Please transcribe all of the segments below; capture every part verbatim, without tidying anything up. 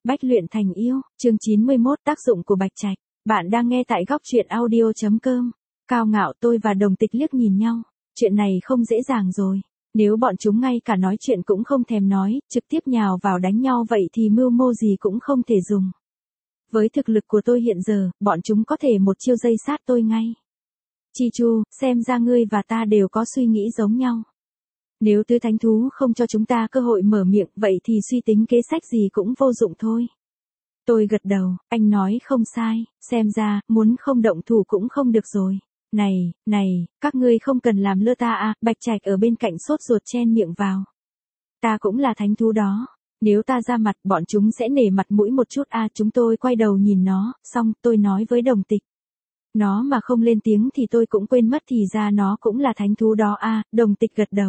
Bách luyện thành yêu, chương chín mươi mốt tác dụng của bạch trạch. Bạn đang nghe tại góc truyện audio.com. Cao Ngạo tôi và Đồng Tịch liếc nhìn nhau. Chuyện này không dễ dàng rồi. Nếu bọn chúng ngay cả nói chuyện cũng không thèm nói, trực tiếp nhào vào đánh nhau vậy thì mưu mô gì cũng không thể dùng. Với thực lực của tôi hiện giờ, bọn chúng có thể một chiêu dây sát tôi ngay. Chi Chu, xem ra ngươi và ta đều có suy nghĩ giống nhau. Nếu tứ thánh thú không cho chúng ta cơ hội mở miệng, vậy thì suy tính kế sách gì cũng vô dụng thôi. Tôi gật đầu, anh nói không sai, xem ra, muốn không động thủ cũng không được rồi. Này, này, các ngươi không cần làm lơ ta à, Bạch Trạch ở bên cạnh sốt ruột chen miệng vào. Ta cũng là thánh thú đó, nếu ta ra mặt bọn chúng sẽ nể mặt mũi một chút à, chúng tôi quay đầu nhìn nó, xong tôi nói với Đồng Tịch. Nó mà không lên tiếng thì tôi cũng quên mất thì ra nó cũng là thánh thú đó à, Đồng Tịch gật đầu.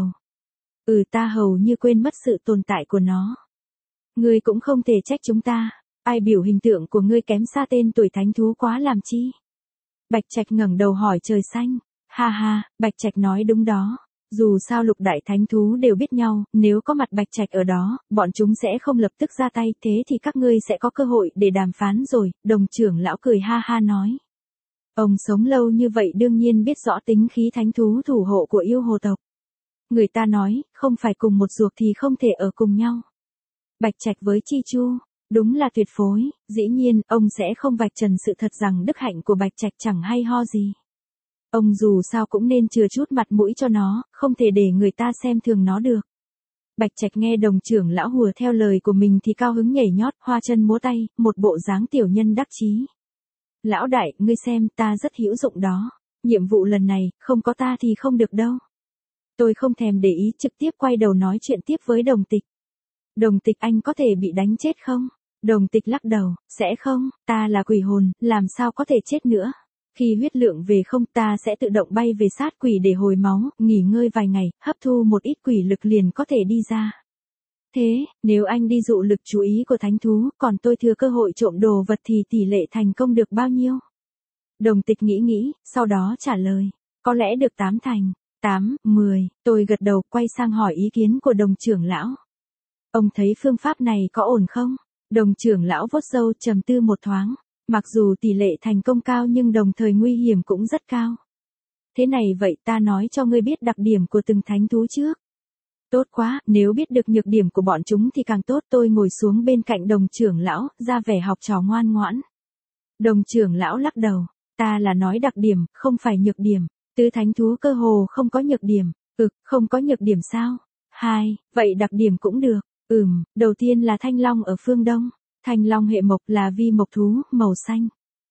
Ừ, ta hầu như quên mất sự tồn tại của nó. Ngươi cũng không thể trách chúng ta, ai biểu hình tượng của ngươi kém xa tên tuổi thánh thú quá làm chi. Bạch Trạch ngẩng đầu hỏi trời xanh, ha ha, Bạch Trạch nói đúng đó. Dù sao lục đại thánh thú đều biết nhau, nếu có mặt Bạch Trạch ở đó, bọn chúng sẽ không lập tức ra tay, thế thì các ngươi sẽ có cơ hội để đàm phán rồi, Đồng trưởng lão cười ha ha nói. Ông sống lâu như vậy đương nhiên biết rõ tính khí thánh thú thủ hộ của yêu hồ tộc. Người ta nói, không phải cùng một ruột thì không thể ở cùng nhau. Bạch Trạch với Chi Chu, đúng là tuyệt phối, dĩ nhiên, ông sẽ không vạch trần sự thật rằng đức hạnh của Bạch Trạch chẳng hay ho gì. Ông dù sao cũng nên chừa chút mặt mũi cho nó, không thể để người ta xem thường nó được. Bạch Trạch nghe Đồng trưởng lão hùa theo lời của mình thì cao hứng nhảy nhót, hoa chân múa tay, một bộ dáng tiểu nhân đắc chí. Lão đại, ngươi xem, ta rất hữu dụng đó. Nhiệm vụ lần này, không có ta thì không được đâu. Tôi không thèm để ý, trực tiếp quay đầu nói chuyện tiếp với Đồng Tịch. Đồng Tịch, anh có thể bị đánh chết không? Đồng Tịch lắc đầu, sẽ không, ta là quỷ hồn, làm sao có thể chết nữa. Khi huyết lượng về không, ta sẽ tự động bay về sát quỷ để hồi máu, nghỉ ngơi vài ngày, hấp thu một ít quỷ lực liền có thể đi ra. Thế, nếu anh đi dụ lực chú ý của thánh thú, còn tôi thừa cơ hội trộm đồ vật thì tỷ lệ thành công được bao nhiêu? Đồng Tịch nghĩ nghĩ, sau đó trả lời, có lẽ được tám thành. tám, mười, tôi gật đầu, quay sang hỏi ý kiến của Đồng trưởng lão. Ông thấy phương pháp này có ổn không? Đồng trưởng lão vuốt râu trầm tư một thoáng. Mặc dù tỷ lệ thành công cao nhưng đồng thời nguy hiểm cũng rất cao. Thế này vậy ta nói cho ngươi biết đặc điểm của từng thánh thú trước. Tốt quá, nếu biết được nhược điểm của bọn chúng thì càng tốt. Tôi ngồi xuống bên cạnh Đồng trưởng lão, ra vẻ học trò ngoan ngoãn. Đồng trưởng lão lắc đầu, ta là nói đặc điểm, không phải nhược điểm. Tứ thánh thú cơ hồ không có nhược điểm. Ực, không có nhược điểm sao? Hai, vậy đặc điểm cũng được. Ừm, đầu tiên là thanh long ở phương Đông. Thanh long hệ mộc là vi mộc thú, màu xanh.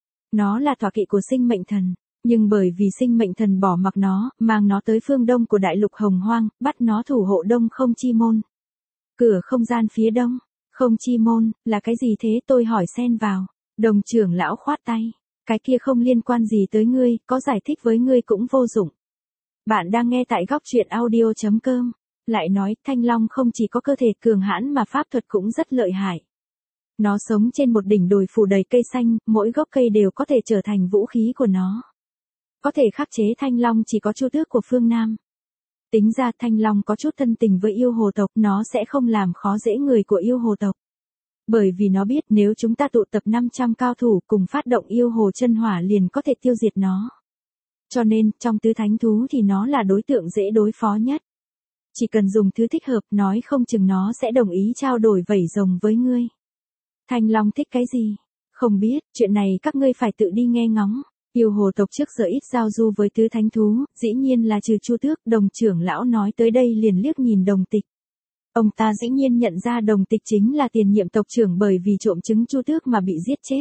Nó là tọa kỵ của sinh mệnh thần. Nhưng bởi vì sinh mệnh thần bỏ mặc nó, mang nó tới phương Đông của đại lục hồng hoang, bắt nó thủ hộ Đông Không Chi Môn. Cửa không gian phía Đông. Không Chi Môn, là cái gì thế tôi hỏi xen vào. Đồng trưởng lão khoát tay. Cái kia không liên quan gì tới ngươi, có giải thích với ngươi cũng vô dụng. Bạn đang nghe tại góc truyện audio.com. Lại nói, thanh long không chỉ có cơ thể cường hãn mà pháp thuật cũng rất lợi hại. Nó sống trên một đỉnh đồi phủ đầy cây xanh, mỗi gốc cây đều có thể trở thành vũ khí của nó. Có thể khắc chế thanh long chỉ có Chu Tước của phương Nam. Tính ra thanh long có chút thân tình với yêu hồ tộc, nó sẽ không làm khó dễ người của yêu hồ tộc. Bởi vì nó biết nếu chúng ta tụ tập năm trăm cao thủ cùng phát động yêu hồ chân hỏa liền có thể tiêu diệt nó. Cho nên, trong tứ thánh thú thì nó là đối tượng dễ đối phó nhất. Chỉ cần dùng thứ thích hợp, nói không chừng nó sẽ đồng ý trao đổi vảy rồng với ngươi. Thanh long thích cái gì? Không biết, chuyện này các ngươi phải tự đi nghe ngóng. Yêu hồ tộc trước giờ ít giao du với tứ thánh thú, dĩ nhiên là trừ Chu Tước. Đồng trưởng lão nói tới đây liền liếc nhìn Đồng Tịch. Ông ta dĩ nhiên nhận ra Đồng Tịch chính là tiền nhiệm tộc trưởng bởi vì trộm trứng Chu Tước mà bị giết chết.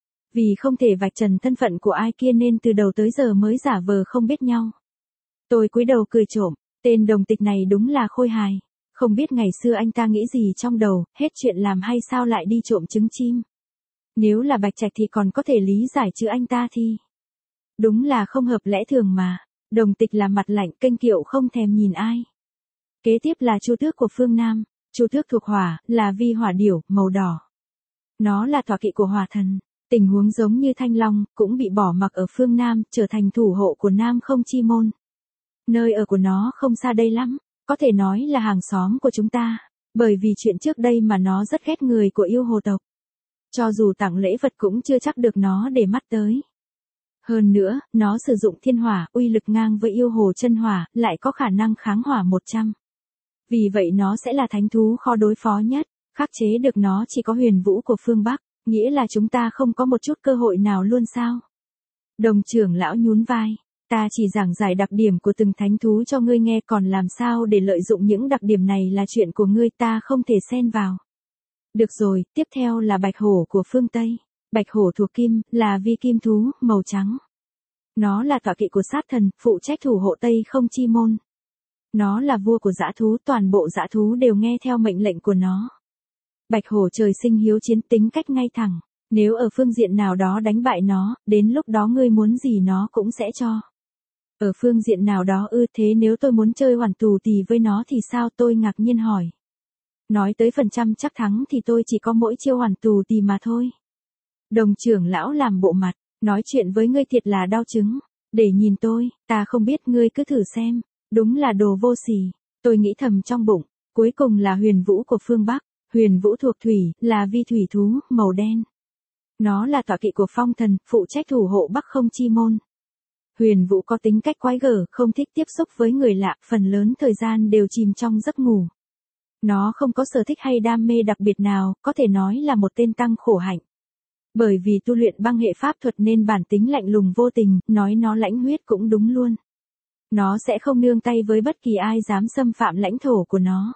Vì không thể vạch trần thân phận của ai kia nên từ đầu tới giờ mới giả vờ không biết nhau. Tôi cúi đầu cười trộm, tên Đồng Tịch này đúng là khôi hài. Không biết ngày xưa anh ta nghĩ gì trong đầu, hết chuyện làm hay sao lại đi trộm trứng chim. Nếu là Bạch Trạch thì còn có thể lý giải chứ anh ta thì... Đúng là không hợp lẽ thường mà. Đồng Tịch là mặt lạnh kênh kiệu không thèm nhìn ai. Kế tiếp là Chu Tước của phương Nam. Chu Tước thuộc hỏa, là vi hỏa điểu, màu đỏ. Nó là tọa kỵ của hỏa thần. Tình huống giống như thanh long, cũng bị bỏ mặc ở phương Nam, trở thành thủ hộ của Nam Không Chi Môn. Nơi ở của nó không xa đây lắm, có thể nói là hàng xóm của chúng ta. Bởi vì chuyện trước đây mà nó rất ghét người của yêu hồ tộc. Cho dù tặng lễ vật cũng chưa chắc được nó để mắt tới. Hơn nữa, nó sử dụng thiên hỏa, uy lực ngang với yêu hồ chân hỏa, lại có khả năng kháng hỏa một trăm. Vì vậy nó sẽ là thánh thú khó đối phó nhất, khắc chế được nó chỉ có Huyền Vũ của phương Bắc, nghĩa là chúng ta không có một chút cơ hội nào luôn sao? Đồng trưởng lão nhún vai, ta chỉ giảng giải đặc điểm của từng thánh thú cho ngươi nghe, còn làm sao để lợi dụng những đặc điểm này là chuyện của ngươi, ta không thể xen vào. Được rồi, tiếp theo là bạch hổ của phương Tây. Bạch hổ thuộc kim, là vi kim thú, màu trắng. Nó là tọa kỵ của sát thần, phụ trách thủ hộ Tây Không Chi Môn. Nó là vua của dã thú, toàn bộ dã thú đều nghe theo mệnh lệnh của nó. Bạch hổ trời sinh hiếu chiến, tính cách ngay thẳng. Nếu ở phương diện nào đó đánh bại nó, đến lúc đó ngươi muốn gì nó cũng sẽ cho. Ở phương diện nào đó ư, thế nếu tôi muốn chơi hoàn tù tì với nó thì sao, tôi ngạc nhiên hỏi. Nói tới phần trăm chắc thắng thì tôi chỉ có mỗi chiêu hoàn tù tì mà thôi. Đồng trưởng lão làm bộ mặt, nói chuyện với ngươi thiệt là đau chứng. Để nhìn tôi, ta không biết, ngươi cứ thử xem. Đúng là đồ vô sỉ. Tôi nghĩ thầm trong bụng. Cuối cùng là Huyền Vũ của phương Bắc. Huyền Vũ thuộc thủy, là vi thủy thú, màu đen. Nó là tọa kỵ của phong thần, phụ trách thủ hộ Bắc Không Chi Môn. Huyền Vũ có tính cách quái gở, không thích tiếp xúc với người lạ, phần lớn thời gian đều chìm trong giấc ngủ. Nó không có sở thích hay đam mê đặc biệt nào, có thể nói là một tên tăng khổ hạnh. Bởi vì tu luyện băng hệ pháp thuật nên bản tính lạnh lùng vô tình, nói nó lãnh huyết cũng đúng luôn. Nó sẽ không nương tay với bất kỳ ai dám xâm phạm lãnh thổ của nó.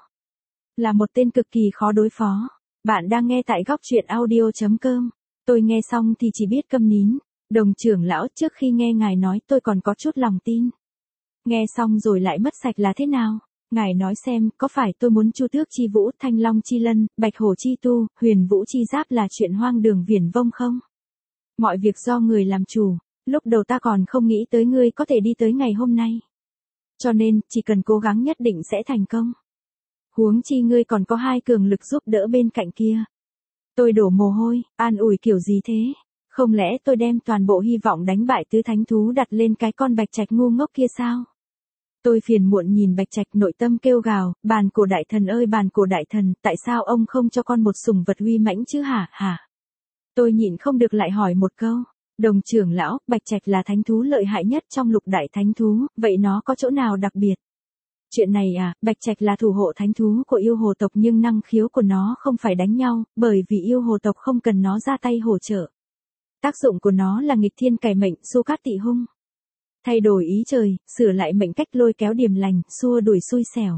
Là một tên cực kỳ khó đối phó. Bạn đang nghe tại góc truyện audio chấm com. Tôi nghe xong thì chỉ biết câm nín. Đồng trưởng lão, trước khi nghe ngài nói tôi còn có chút lòng tin. Nghe xong rồi lại mất sạch là thế nào? Ngài nói xem, có phải tôi muốn Chu Tước chi vũ, Thanh Long chi lân, Bạch Hổ chi tu, Huyền Vũ chi giáp là chuyện hoang đường viển vông không? Mọi việc do người làm chủ, lúc đầu ta còn không nghĩ tới ngươi có thể đi tới ngày hôm nay. Cho nên, chỉ cần cố gắng nhất định sẽ thành công. Huống chi ngươi còn có hai cường lực giúp đỡ bên cạnh kia. Tôi đổ mồ hôi, an ủi kiểu gì thế? Không lẽ tôi đem toàn bộ hy vọng đánh bại tứ thánh thú đặt lên cái con bạch trạch ngu ngốc kia sao? Tôi phiền muộn nhìn bạch trạch, nội tâm kêu gào, bàn cổ đại thần ơi bàn cổ đại thần, tại sao ông không cho con một sủng vật uy mãnh chứ hả, hả? Tôi nhịn không được lại hỏi một câu. Đồng trưởng lão, bạch trạch là thánh thú lợi hại nhất trong lục đại thánh thú, vậy nó có chỗ nào đặc biệt? Chuyện này à, bạch trạch là thủ hộ thánh thú của yêu hồ tộc nhưng năng khiếu của nó không phải đánh nhau, bởi vì yêu hồ tộc không cần nó ra tay hỗ trợ. Tác dụng của nó là nghịch thiên cải mệnh, xu cát tị hung. Thay đổi ý trời, sửa lại mệnh cách, lôi kéo điềm lành, xua đuổi xui xẻo.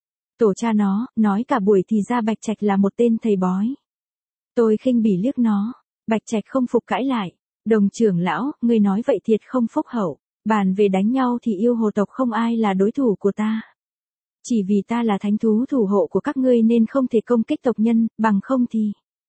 Tổ cha nó, nói cả buổi thì ra bạch trạch là một tên thầy bói. Tôi khinh bỉ liếc nó, bạch trạch không phục cãi lại. Đồng trưởng lão, ngươi nói vậy thiệt không phúc hậu, bàn về đánh nhau thì yêu hồ tộc không ai là đối thủ của ta. Chỉ vì ta là thánh thú thủ hộ của các ngươi nên không thể công kích tộc nhân, bằng không thì...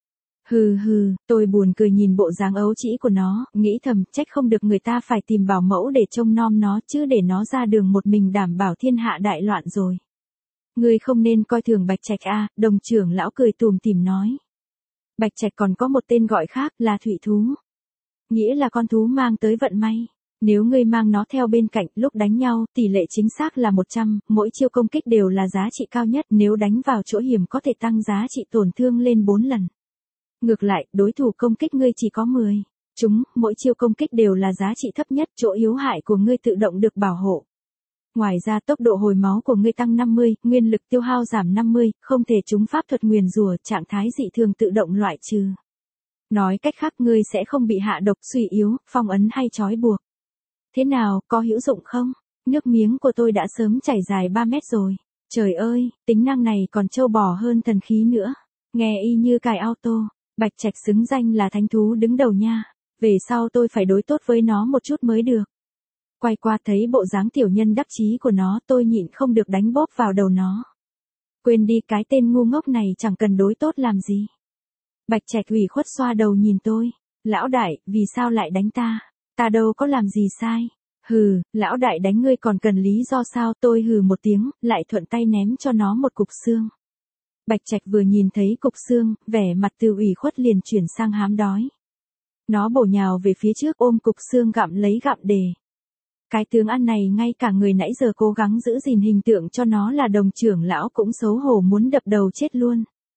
Hừ hừ, tôi buồn cười nhìn bộ dáng ấu trĩ của nó, nghĩ thầm, trách không được người ta phải tìm bảo mẫu để trông nom nó chứ để nó ra đường một mình đảm bảo thiên hạ đại loạn rồi. Ngươi không nên coi thường bạch trạch a, đồng trưởng lão cười tùm tìm nói. Bạch trạch còn có một tên gọi khác là thủy thú. Nghĩa là con thú mang tới vận may. Nếu ngươi mang nó theo bên cạnh, lúc đánh nhau, tỷ lệ chính xác là một trăm, mỗi chiêu công kích đều là giá trị cao nhất, nếu đánh vào chỗ hiểm có thể tăng giá trị tổn thương lên bốn lần. Ngược lại, đối thủ công kích ngươi chỉ có mười. Chúng, mỗi chiêu công kích đều là giá trị thấp nhất, chỗ yếu hại của ngươi tự động được bảo hộ. Ngoài ra tốc độ hồi máu của ngươi tăng năm mươi, nguyên lực tiêu hao giảm năm mươi, không thể trúng pháp thuật nguyền rủa, trạng thái dị thường tự động loại trừ. Nói cách khác ngươi sẽ không bị hạ độc, suy yếu, phong ấn hay trói buộc. Thế nào, có hữu dụng không? Nước miếng của tôi đã sớm chảy dài ba mét rồi. Trời ơi, tính năng này còn trâu bò hơn thần khí nữa. Nghe y như cài auto. Bạch trạch xứng danh là thánh thú đứng đầu nha. Về sau tôi phải đối tốt với nó một chút mới được. Quay qua thấy bộ dáng tiểu nhân đắc chí của nó, tôi nhịn không được đánh bóp vào đầu nó. Quên đi, cái tên ngu ngốc này chẳng cần đối tốt làm gì. Bạch trạch ủy khuất xoa đầu nhìn tôi. Lão đại, vì sao lại đánh ta? Ta đâu có làm gì sai. Hừ, lão đại đánh ngươi còn cần lý do sao? Tôi hừ một tiếng, lại thuận tay ném cho nó một cục xương. Bạch trạch vừa nhìn thấy cục xương, vẻ mặt từ ủy khuất liền chuyển sang hám đói. Nó bổ nhào về phía trước ôm cục xương gặm lấy gặm đề. Cái tướng ăn này ngay cả người nãy giờ cố gắng giữ gìn hình tượng cho nó là đồng trưởng lão cũng xấu hổ muốn đập đầu chết luôn.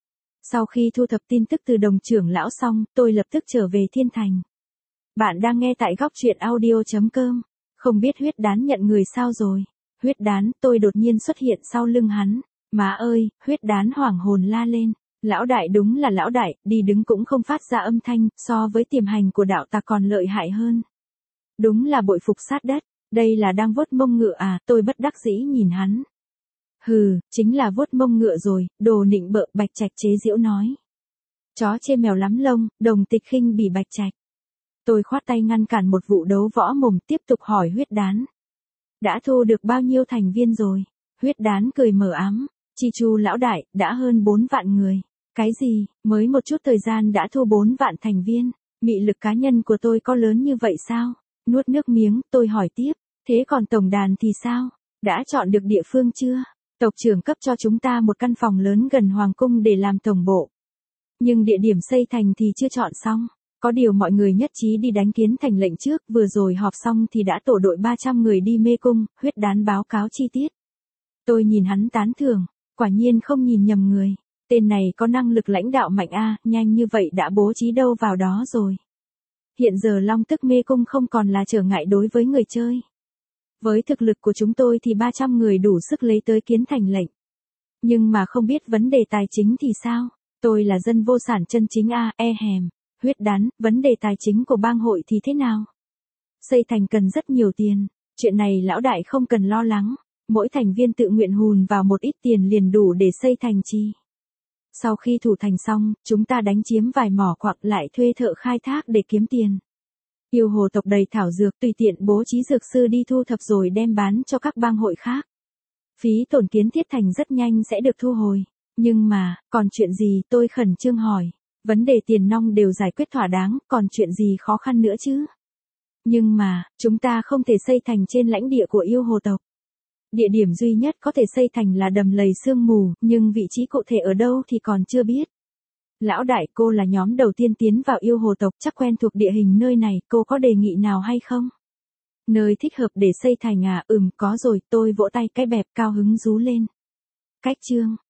Sau khi thu thập tin tức từ đồng trưởng lão xong, tôi lập tức trở về Thiên Thành. Bạn đang nghe tại góc truyện audio.com. Không biết huyết đán nhận người sao rồi. Huyết đán, tôi đột nhiên xuất hiện sau lưng hắn. Má ơi, huyết đán hoảng hồn la lên. Lão đại đúng là lão đại, đi đứng cũng không phát ra âm thanh, so với tiềm hành của đạo tặc còn lợi hại hơn. Đúng là bội phục sát đất, đây là đang vuốt mông ngựa à, tôi bất đắc dĩ nhìn hắn. Hừ, chính là vuốt mông ngựa rồi, đồ nịnh bợ, Bạch Trạch chế giễu nói. Chó chê mèo lắm lông, Đồng Tịch khinh bỉ Bạch Trạch. Tôi khoát tay ngăn cản một vụ đấu võ mồm, tiếp tục hỏi huyết đán. Đã thu được bao nhiêu thành viên rồi? Huyết đán cười mờ ám, Chi Chu lão đại, đã hơn bốn vạn người. Cái gì, mới một chút thời gian đã thu bốn vạn thành viên, mị lực cá nhân của tôi có lớn như vậy sao? Nuốt nước miếng, tôi hỏi tiếp, thế còn tổng đàn thì sao? Đã chọn được địa phương chưa? Tộc trưởng cấp cho chúng ta một căn phòng lớn gần Hoàng cung để làm tổng bộ. Nhưng địa điểm xây thành thì chưa chọn xong. Có điều mọi người nhất trí đi đánh Kiến Thành lệnh trước, vừa rồi họp xong thì đã tổ đội ba trăm người đi mê cung, huyết đán báo cáo chi tiết. Tôi nhìn hắn tán thưởng, quả nhiên không nhìn nhầm người. Tên này có năng lực lãnh đạo mạnh a, nhanh như vậy đã bố trí đâu vào đó rồi. Hiện giờ Long Tức mê cung không còn là trở ngại đối với người chơi. Với thực lực của chúng tôi thì ba trăm người đủ sức lấy tới Kiến Thành lệnh. Nhưng mà không biết vấn đề tài chính thì sao? Tôi là dân vô sản chân chính a, e hèm. Huyết đán, vấn đề tài chính của bang hội thì thế nào? Xây thành cần rất nhiều tiền, chuyện này lão đại không cần lo lắng. Mỗi thành viên tự nguyện hùn vào một ít tiền liền đủ để xây thành chi. Sau khi thủ thành xong, chúng ta đánh chiếm vài mỏ quặng lại thuê thợ khai thác để kiếm tiền. Yêu hồ tộc đầy thảo dược, tùy tiện bố trí dược sư đi thu thập rồi đem bán cho các bang hội khác. Phí tổn kiến thiết thành rất nhanh sẽ được thu hồi. Nhưng mà, còn chuyện gì, tôi khẩn trương hỏi. Vấn đề tiền nong đều giải quyết thỏa đáng, còn chuyện gì khó khăn nữa chứ? Nhưng mà, chúng ta không thể xây thành trên lãnh địa của yêu hồ tộc. Địa điểm duy nhất có thể xây thành là đầm lầy sương mù, nhưng vị trí cụ thể ở đâu thì còn chưa biết. Lão đại, cô là nhóm đầu tiên tiến vào yêu hồ tộc, chắc quen thuộc địa hình nơi này, cô có đề nghị nào hay không? Nơi thích hợp để xây thành à? Ừm, có rồi, tôi vỗ tay cái bẹp, cao hứng rú lên. Cách chương,